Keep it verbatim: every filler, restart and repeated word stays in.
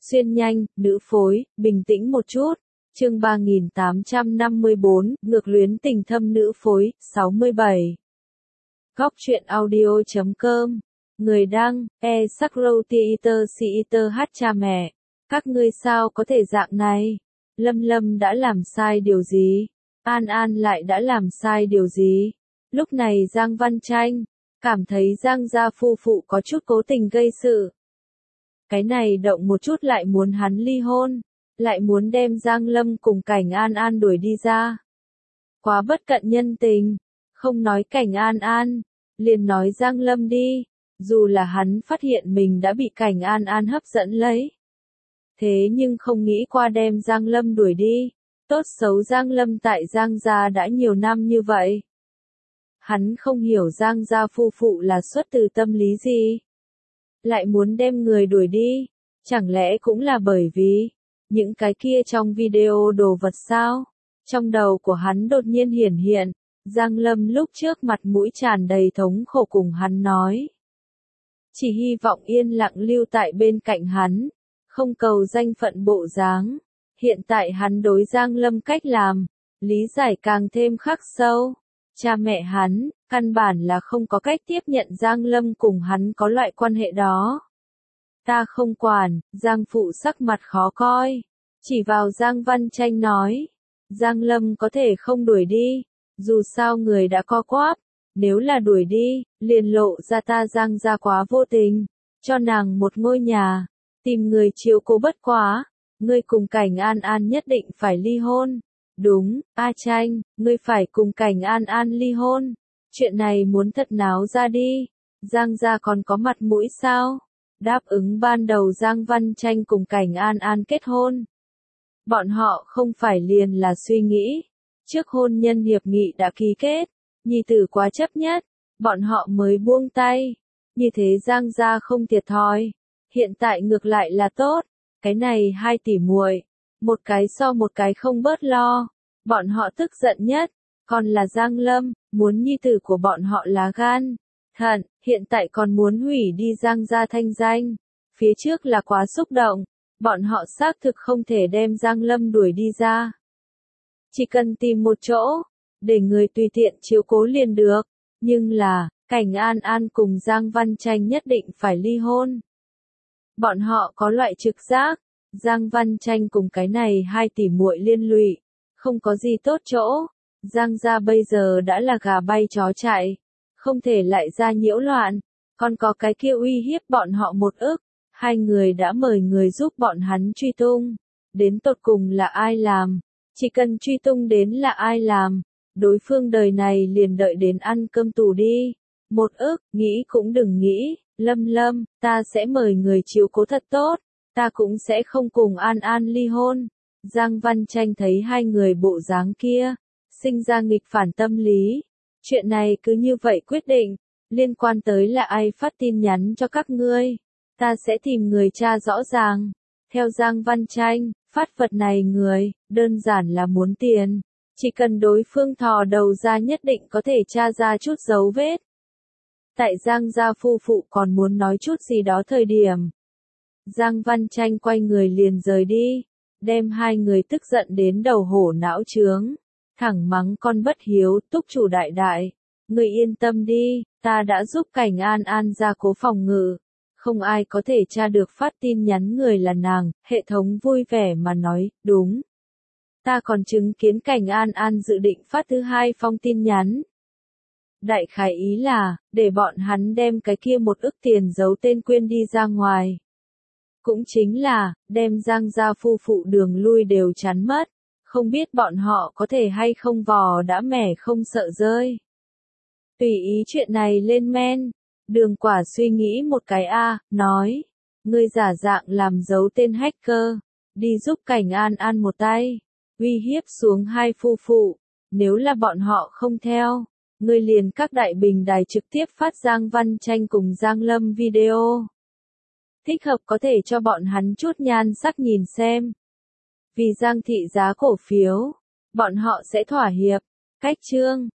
Xuyên nhanh, nữ phối, bình tĩnh một chút. Chương ba nghìn tám trăm năm mươi bốn, ngược luyến tình thâm nữ phối, sáu mươi bảy. Góc truyện audio chấm com. Người đăng, e sắc râu theater theater hát cha mẹ. Các ngươi sao có thể dạng này? Lâm Lâm đã làm sai điều gì? An An lại đã làm sai điều gì? Lúc này Giang Văn Tranh cảm thấy Giang gia phu phụ có chút cố tình gây sự. Cái này động một chút lại muốn hắn ly hôn, lại muốn đem Giang Lâm cùng Cảnh An An đuổi đi ra. Quá bất cận nhân tình, không nói Cảnh An An, liền nói Giang Lâm đi, dù là hắn phát hiện mình đã bị Cảnh An An hấp dẫn lấy. Thế nhưng không nghĩ qua đem Giang Lâm đuổi đi, tốt xấu Giang Lâm tại Giang gia đã nhiều năm như vậy. Hắn không hiểu Giang gia phu phụ là xuất từ tâm lý gì. Lại muốn đem người đuổi đi, chẳng lẽ cũng là bởi vì những cái kia trong video đồ vật sao? Trong đầu của hắn đột nhiên hiển hiện, Giang Lâm lúc trước mặt mũi tràn đầy thống khổ cùng hắn nói. Chỉ hy vọng yên lặng lưu tại bên cạnh hắn, không cầu danh phận bộ dáng. Hiện tại hắn đối Giang Lâm cách làm, lý giải càng thêm khắc sâu. Cha mẹ hắn, căn bản là không có cách tiếp nhận Giang Lâm cùng hắn có loại quan hệ đó. Ta không quản, Giang phụ sắc mặt khó coi. Chỉ vào Giang Văn Tranh nói. Giang Lâm có thể không đuổi đi, dù sao người đã co quắp. Nếu là đuổi đi, liền lộ ra ta Giang gia quá vô tình. Cho nàng một ngôi nhà, tìm người chiếu cố bất quá. Ngươi cùng Cảnh An An nhất định phải ly hôn. Đúng, A Tranh, ngươi phải cùng Cảnh An An ly hôn. Chuyện này muốn thật náo ra đi. Giang gia còn có mặt mũi sao? Đáp ứng ban đầu Giang Văn Tranh cùng Cảnh An An kết hôn. Bọn họ không phải liền là suy nghĩ. Trước hôn nhân hiệp nghị đã ký kết. Nhi tử quá chấp nhất. Bọn họ mới buông tay. Như thế Giang gia không thiệt thòi. Hiện tại ngược lại là tốt. Cái này hai tỷ muội, một cái so một cái không bớt lo. Bọn họ tức giận nhất, còn là Giang Lâm, muốn nhi tử của bọn họ lá gan, thận, hiện tại còn muốn hủy đi Giang gia thanh danh. Phía trước là quá xúc động, bọn họ xác thực không thể đem Giang Lâm đuổi đi ra. Chỉ cần tìm một chỗ, để người tùy tiện chiếu cố liền được, nhưng là, Cảnh An An cùng Giang Văn Tranh nhất định phải ly hôn. Bọn họ có loại trực giác, Giang Văn Tranh cùng cái này hai tỷ muội liên lụy, không có gì tốt chỗ. Giang gia bây giờ đã là gà bay chó chạy, không thể lại ra nhiễu loạn, còn có cái kia uy hiếp bọn họ một ức. Hai người đã mời người giúp bọn hắn truy tung, đến tột cùng là ai làm, chỉ cần truy tung đến là ai làm, đối phương đời này liền đợi đến ăn cơm tù đi. Một ức, nghĩ cũng đừng nghĩ. Lâm Lâm, ta sẽ mời người chiếu cố thật tốt, ta cũng sẽ không cùng An An ly hôn. Giang Văn Tranh thấy hai người bộ dáng kia, sinh ra nghịch phản tâm lý. Chuyện này cứ như vậy quyết định, liên quan tới là ai phát tin nhắn cho các ngươi. Ta sẽ tìm người tra rõ ràng. Theo Giang Văn Tranh, phát vật này người, đơn giản là muốn tiền. Chỉ cần đối phương thò đầu ra nhất định có thể tra ra chút dấu vết. Tại Giang gia phu phụ còn muốn nói chút gì đó thời điểm. Giang Văn Tranh quay người liền rời đi, đem hai người tức giận đến đầu hổ não trướng, thẳng mắng con bất hiếu, túc chủ đại đại. Người yên tâm đi, ta đã giúp Cảnh An An ra cố phòng ngự. Không ai có thể tra được phát tin nhắn người là nàng, hệ thống vui vẻ mà nói, đúng. Ta còn chứng kiến Cảnh An An dự định phát thứ hai phong tin nhắn. Đại khái ý là, để bọn hắn đem cái kia một ức tiền giấu tên quên đi ra ngoài. Cũng chính là, đem Giang gia phu phụ đường lui đều chắn mất. Không biết bọn họ có thể hay không vò đã mẻ không sợ rơi. Tùy ý chuyện này lên men. Đường Quả suy nghĩ một cái a, nói. Ngươi giả dạng làm giấu tên hacker. Đi giúp Cảnh An An một tay. Uy hiếp xuống hai phu phụ. Nếu là bọn họ không theo. Ngươi liền các đại bình đài trực tiếp phát Giang Văn Tranh cùng Giang Lâm video. Thích hợp có thể cho bọn hắn chút nhan sắc nhìn xem. Vì Giang thị giá cổ phiếu, bọn họ sẽ thỏa hiệp. Cách chương